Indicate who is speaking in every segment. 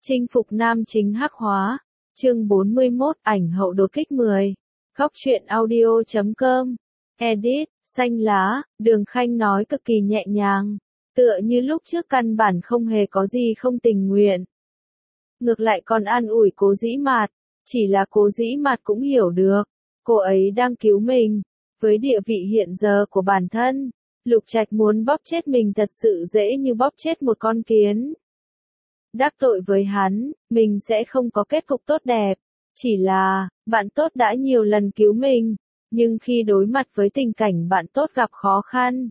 Speaker 1: Chinh phục nam chính hắc hóa. Chương 41, ảnh hậu đột kích 10. Góc truyện audio.com. Edit, xanh lá, Đường Khanh nói cực kỳ nhẹ nhàng, tựa như lúc trước căn bản không hề có gì không tình nguyện. Ngược lại còn an ủi Cố Dĩ Mạt, chỉ là Cố Dĩ Mạt cũng hiểu được, cô ấy đang cứu mình. Với địa vị hiện giờ của bản thân, Lục Trạch muốn bóp chết mình thật sự dễ như bóp chết một con kiến. Đắc tội với hắn, mình sẽ không có kết cục tốt đẹp. Chỉ là, bạn tốt đã nhiều lần cứu mình, nhưng khi đối mặt với tình cảnh bạn tốt gặp khó khăn,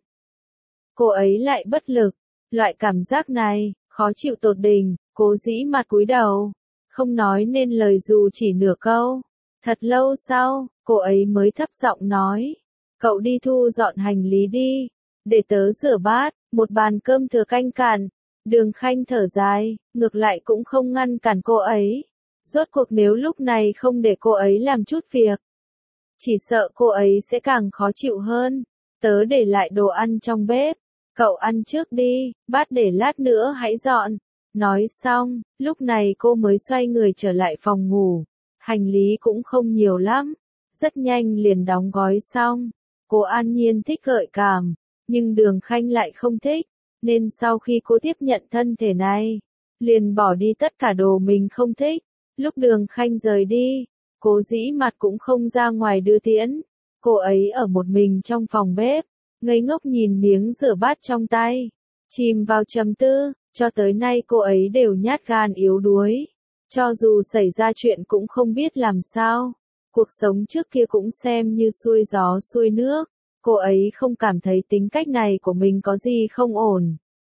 Speaker 1: cô ấy lại bất lực. Loại cảm giác này, khó chịu tột đỉnh. Cố Dĩ Mạt cúi đầu, không nói nên lời dù chỉ nửa câu. Thật lâu sau, cô ấy mới thấp giọng nói, cậu đi thu dọn hành lý đi, để tớ rửa bát, một bàn cơm thừa canh cạn. Đường Khanh thở dài, ngược lại cũng không ngăn cản cô ấy. Rốt cuộc nếu lúc này không để cô ấy làm chút việc, chỉ sợ cô ấy sẽ càng khó chịu hơn. Tớ để lại đồ ăn trong bếp, cậu ăn trước đi, bát để lát nữa hãy dọn. Nói xong, lúc này cô mới xoay người trở lại phòng ngủ. Hành lý cũng không nhiều lắm, rất nhanh liền đóng gói xong. Cô An Nhiên thích gợi cảm, nhưng Đường Khanh lại không thích, nên sau khi cô tiếp nhận thân thể này, liền bỏ đi tất cả đồ mình không thích. Lúc Đường Khanh rời đi, Cố Dĩ Mạt cũng không ra ngoài đưa tiễn, cô ấy ở một mình trong phòng bếp, ngây ngốc nhìn miếng rửa bát trong tay, chìm vào trầm tư. Cho tới nay cô ấy đều nhát gan yếu đuối, cho dù xảy ra chuyện cũng không biết làm sao. Cuộc sống trước kia cũng xem như xuôi gió xuôi nước, cô ấy không cảm thấy tính cách này của mình có gì không ổn.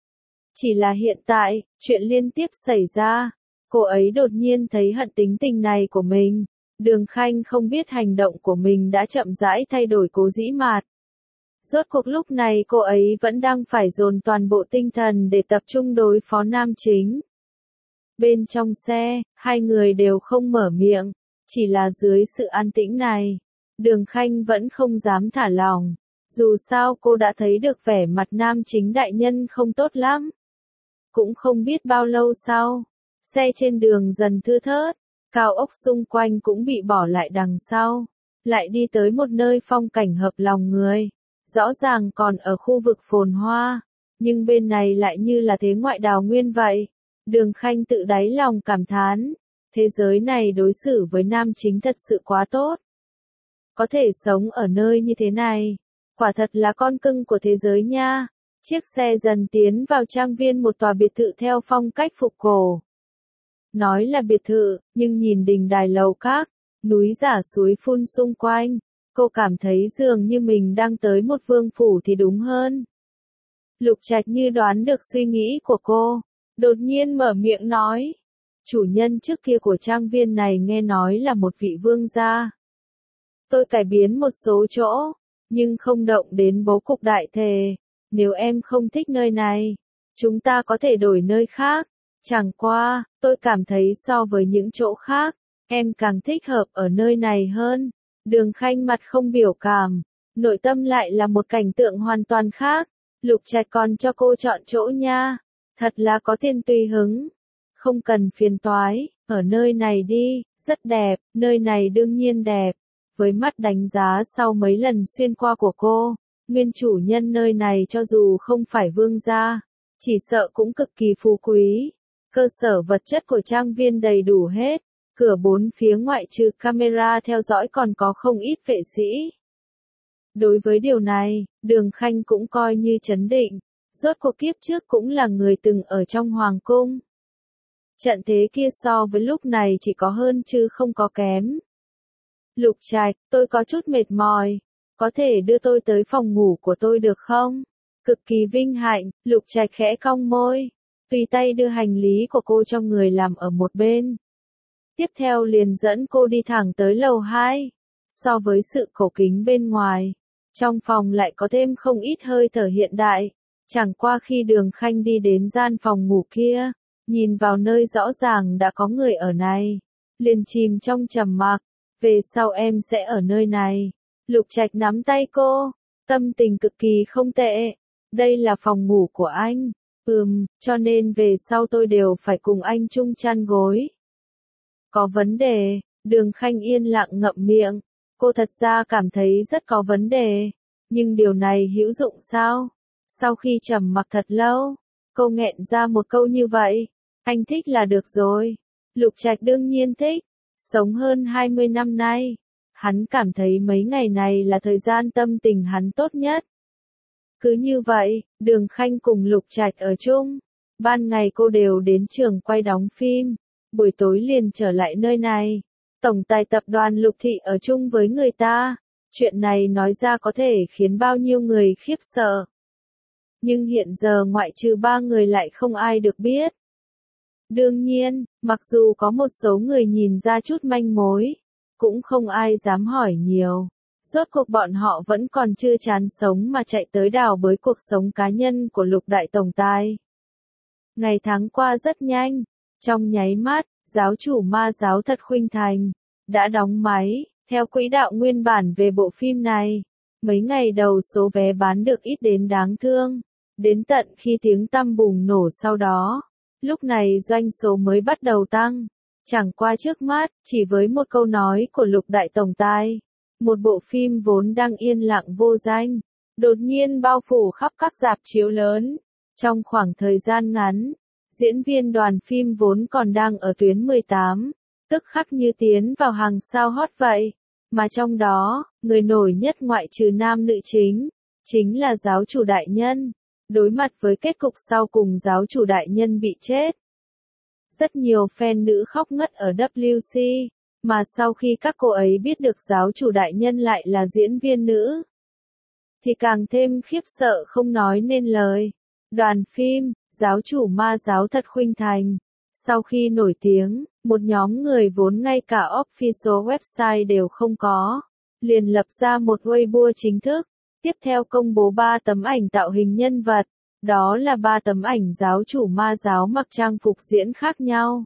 Speaker 1: Chỉ là hiện tại, chuyện liên tiếp xảy ra, cô ấy đột nhiên thấy hận tính tình này của mình. Đường Khanh không biết hành động của mình đã chậm rãi thay đổi Cố Dĩ Mạt. Rốt cuộc lúc này cô ấy vẫn đang phải dồn toàn bộ tinh thần để tập trung đối phó nam chính. Bên trong xe, hai người đều không mở miệng, chỉ là dưới sự an tĩnh này, Đường Khanh vẫn không dám thả lỏng. Dù sao cô đã thấy được vẻ mặt nam chính đại nhân không tốt lắm. Cũng không biết bao lâu sau, xe trên đường dần thưa thớt, cao ốc xung quanh cũng bị bỏ lại đằng sau, lại đi tới một nơi phong cảnh hợp lòng người. Rõ ràng còn ở khu vực phồn hoa, nhưng bên này lại như là thế ngoại đào nguyên vậy. Đường Khanh tự đáy lòng cảm thán, thế giới này đối xử với nam chính thật sự quá tốt. Có thể sống ở nơi như thế này, quả thật là con cưng của thế giới nha. Chiếc xe dần tiến vào trang viên một tòa biệt thự theo phong cách phục cổ. Nói là biệt thự, nhưng nhìn đình đài lầu các, núi giả suối phun xung quanh, cô cảm thấy dường như mình đang tới một vương phủ thì đúng hơn. Lục Trạch như đoán được suy nghĩ của cô, đột nhiên mở miệng nói. Chủ nhân trước kia của trang viên này nghe nói là một vị vương gia. Tôi cải biến một số chỗ, nhưng không động đến bố cục đại thể. Nếu em không thích nơi này, chúng ta có thể đổi nơi khác. Chẳng qua, tôi cảm thấy so với những chỗ khác, em càng thích hợp ở nơi này hơn. Đường Khanh mặt không biểu cảm, nội tâm lại là một cảnh tượng hoàn toàn khác. Lục Trạch còn cho cô chọn chỗ nha, thật là có tiền tùy hứng. Không cần phiền toái, ở nơi này đi, rất đẹp, nơi này đương nhiên đẹp. Với mắt đánh giá sau mấy lần xuyên qua của cô, nguyên chủ nhân nơi này cho dù không phải vương gia, chỉ sợ cũng cực kỳ phú quý. Cơ sở vật chất của trang viên đầy đủ hết. Cửa bốn phía ngoại trừ camera theo dõi còn có không ít vệ sĩ. Đối với điều này, Đường Khanh cũng coi như trấn định. Rốt cuộc kiếp trước cũng là người từng ở trong hoàng cung. Trận thế kia so với lúc này chỉ có hơn chứ không có kém. Lục Trạch, tôi có chút mệt mỏi. Có thể đưa tôi tới phòng ngủ của tôi được không? Cực kỳ vinh hạnh, Lục Trạch khẽ cong môi. Tùy tay đưa hành lý của cô cho người làm ở một bên. Tiếp theo liền dẫn cô đi thẳng tới lầu 2. So với sự cổ kính bên ngoài, trong phòng lại có thêm không ít hơi thở hiện đại. Chẳng qua khi Đường Khanh đi đến gian phòng ngủ kia, nhìn vào nơi rõ ràng đã có người ở này, liền chìm trong trầm mặc. Về sau em sẽ ở nơi này. Lục Trạch nắm tay cô, tâm tình cực kỳ không tệ. Đây là phòng ngủ của anh. Cho nên về sau tôi đều phải cùng anh chung chăn gối. Có vấn đề, Đường Khanh yên lặng ngậm miệng. Cô thật ra cảm thấy rất có vấn đề. Nhưng điều này hữu dụng sao? Sau khi trầm mặc thật lâu, cô nghẹn ra một câu như vậy. Anh thích là được rồi. Lục Trạch đương nhiên thích. Sống hơn 20 năm nay, hắn cảm thấy mấy ngày này là thời gian tâm tình hắn tốt nhất. Cứ như vậy, Đường Khanh cùng Lục Trạch ở chung. Ban ngày cô đều đến trường quay đóng phim, buổi tối liền trở lại nơi này. Tổng tài tập đoàn Lục Thị ở chung với người ta. Chuyện này nói ra có thể khiến bao nhiêu người khiếp sợ. Nhưng hiện giờ ngoại trừ 3 người lại không ai được biết. Đương nhiên, mặc dù có một số người nhìn ra chút manh mối, cũng không ai dám hỏi nhiều. Rốt cuộc bọn họ vẫn còn chưa chán sống mà chạy tới đào bới cuộc sống cá nhân của Lục đại tổng tài. Ngày tháng qua rất nhanh, trong nháy mắt, giáo chủ ma giáo Thật Khuynh Thành đã đóng máy, theo quỹ đạo nguyên bản về bộ phim này. Mấy ngày đầu số vé bán được ít đến đáng thương, đến tận khi tiếng tăm bùng nổ sau đó, lúc này doanh số mới bắt đầu tăng. Chẳng qua trước mắt, chỉ với một câu nói của Lục đại tổng tài, một bộ phim vốn đang yên lặng vô danh, đột nhiên bao phủ khắp các rạp chiếu lớn. Trong khoảng thời gian ngắn, diễn viên đoàn phim vốn còn đang ở tuyến 18, tức khắc như tiến vào hàng sao hot vậy. Mà trong đó, người nổi nhất ngoại trừ nam nữ chính là giáo chủ đại nhân. Đối mặt với kết cục sau cùng giáo chủ đại nhân bị chết, rất nhiều fan nữ khóc ngất ở WC, mà sau khi các cô ấy biết được giáo chủ đại nhân lại là diễn viên nữ, thì càng thêm khiếp sợ không nói nên lời. Đoàn phim, giáo chủ ma giáo Thật Khuynh Thành, sau khi nổi tiếng, một nhóm người vốn ngay cả official website đều không có, liền lập ra một Weibo chính thức, tiếp theo công bố 3 tấm ảnh tạo hình nhân vật. Đó là 3 tấm ảnh giáo chủ ma giáo mặc trang phục diễn khác nhau.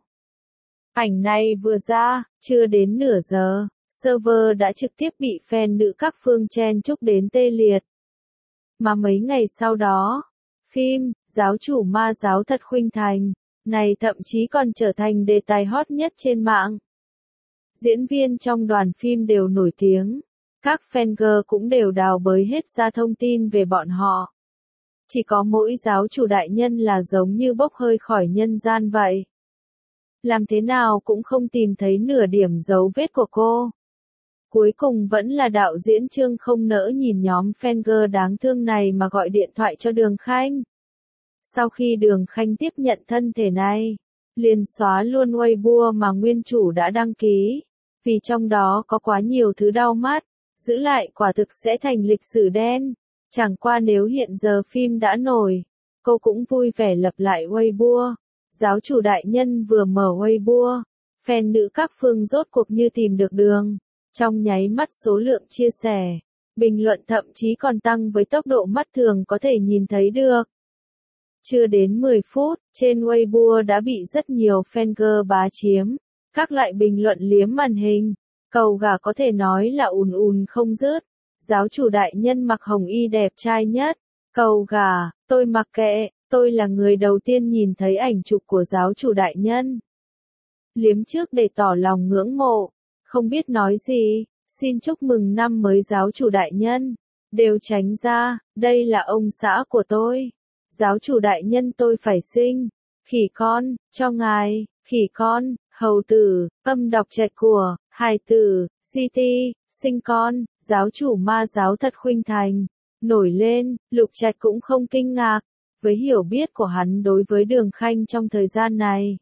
Speaker 1: Ảnh này vừa ra, chưa đến nửa giờ, server đã trực tiếp bị fan nữ các phương chen chúc đến tê liệt. Mà mấy ngày sau đó, phim, giáo chủ ma giáo Thật Khuynh Thành, này thậm chí còn trở thành đề tài hot nhất trên mạng. Diễn viên trong đoàn phim đều nổi tiếng, các fangirl cũng đều đào bới hết ra thông tin về bọn họ. Chỉ có mỗi giáo chủ đại nhân là giống như bốc hơi khỏi nhân gian vậy. Làm thế nào cũng không tìm thấy nửa điểm dấu vết của cô. Cuối cùng vẫn là đạo diễn Trương không nỡ nhìn nhóm fangirl đáng thương này mà gọi điện thoại cho Đường Khanh. Sau khi Đường Khanh tiếp nhận thân thể này, liền xóa luôn Weibo mà nguyên chủ đã đăng ký, vì trong đó có quá nhiều thứ đau mắt, giữ lại quả thực sẽ thành lịch sử đen. Chẳng qua nếu hiện giờ phim đã nổi, cô cũng vui vẻ lập lại Weibo. Giáo chủ đại nhân vừa mở Weibo, fan nữ các phương rốt cuộc như tìm được đường. Trong nháy mắt số lượng chia sẻ, bình luận thậm chí còn tăng với tốc độ mắt thường có thể nhìn thấy được. Chưa đến 10 phút, trên Weibo đã bị rất nhiều fangirl bá chiếm. Các loại bình luận liếm màn hình, cầu gà có thể nói là ùn ùn không dứt. Giáo chủ đại nhân mặc hồng y đẹp trai nhất. Cầu gà, tôi mặc kệ, tôi là người đầu tiên nhìn thấy ảnh chụp của giáo chủ đại nhân. Liếm trước để tỏ lòng ngưỡng mộ. Không biết nói gì, xin chúc mừng năm mới giáo chủ đại nhân. Đều tránh ra, đây là ông xã của tôi. Giáo chủ đại nhân tôi phải sinh. Khỉ con, cho ngài, khỉ con, hầu tử, âm đọc trạch của, hài tử, CT, sinh con. Giáo chủ ma giáo Thật Khuynh Thành, nổi lên, Lục Trạch cũng không kinh ngạc, với hiểu biết của hắn đối với Đường Khanh trong thời gian này.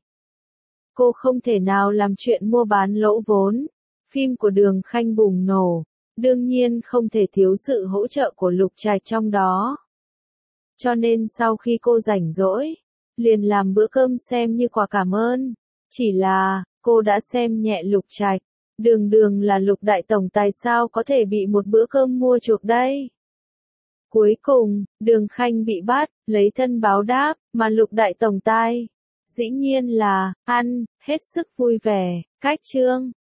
Speaker 1: Cô không thể nào làm chuyện mua bán lỗ vốn, phim của Đường Khanh bùng nổ, đương nhiên không thể thiếu sự hỗ trợ của Lục Trạch trong đó. Cho nên sau khi cô rảnh rỗi, liền làm bữa cơm xem như quà cảm ơn, chỉ là, cô đã xem nhẹ Lục Trạch. Đường là Lục đại tổng tài sao có thể bị một bữa cơm mua chuộc đây. Cuối cùng, Đường Khanh bị bắt, lấy thân báo đáp, mà Lục đại tổng tài, dĩ nhiên là, ăn, hết sức vui vẻ, cách chương.